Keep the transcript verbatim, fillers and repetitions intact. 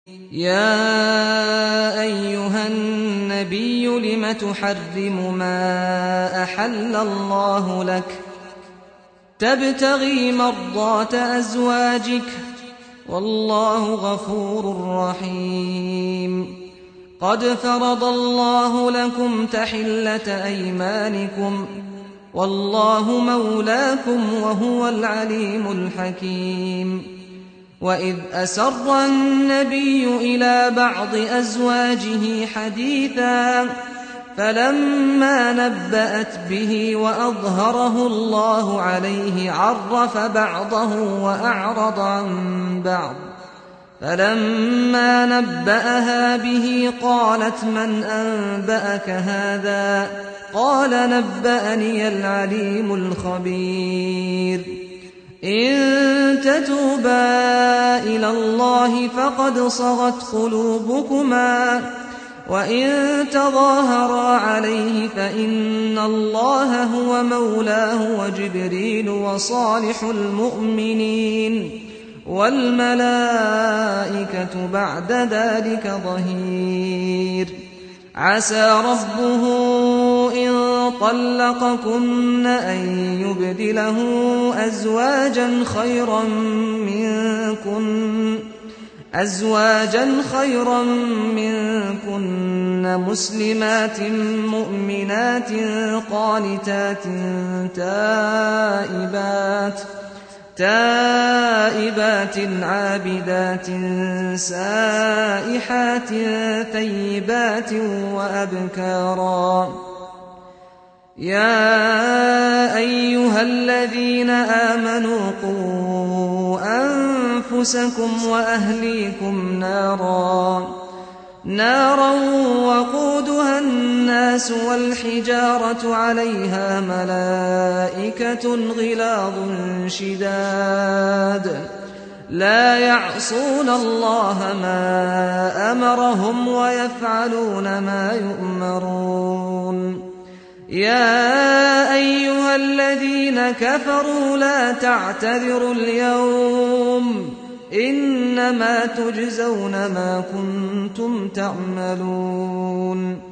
يا أيها النبي لم تحرم ما أحل الله لك تبتغي مرضات أزواجك والله غفور رحيم. قد فرض الله لكم تحلة أيمانكم والله مولاكم وهو العليم الحكيم. وإذ أسر النبي إلى بعض أزواجه حديثا فلما نبأت به وأظهره الله عليه عرف بعضه وأعرض عن بعض. فلما نبأها به قالت من أنبأك هذا؟ قال نبأني العليم الخبير. إن تتوبا إلى الله فقد صغت قلوبكما وإن تظاهرا عليه فإن الله هو مولاه وجبريل وصالح المؤمنين والملائكة بعد ذلك ظهير. عسى ربه إن طلقكن أن يبدله أزواجا خيرا منكن أزواجا خيرا منكن مسلمات مؤمنات قانتات تائبات تائبات عابدات سائحات ثيبات وأبكارا. يا أيها الذين آمنوا قوا أنفسكم وأهليكم نارا نارا وقودها الناس والحجارة عليها ملائكة غلاظ شداد لا يعصون الله ما أمرهم ويفعلون ما يؤمرون. يا أيها الذين كفروا لا تعتذروا اليوم إنما تجزون ما كنتم تعملون.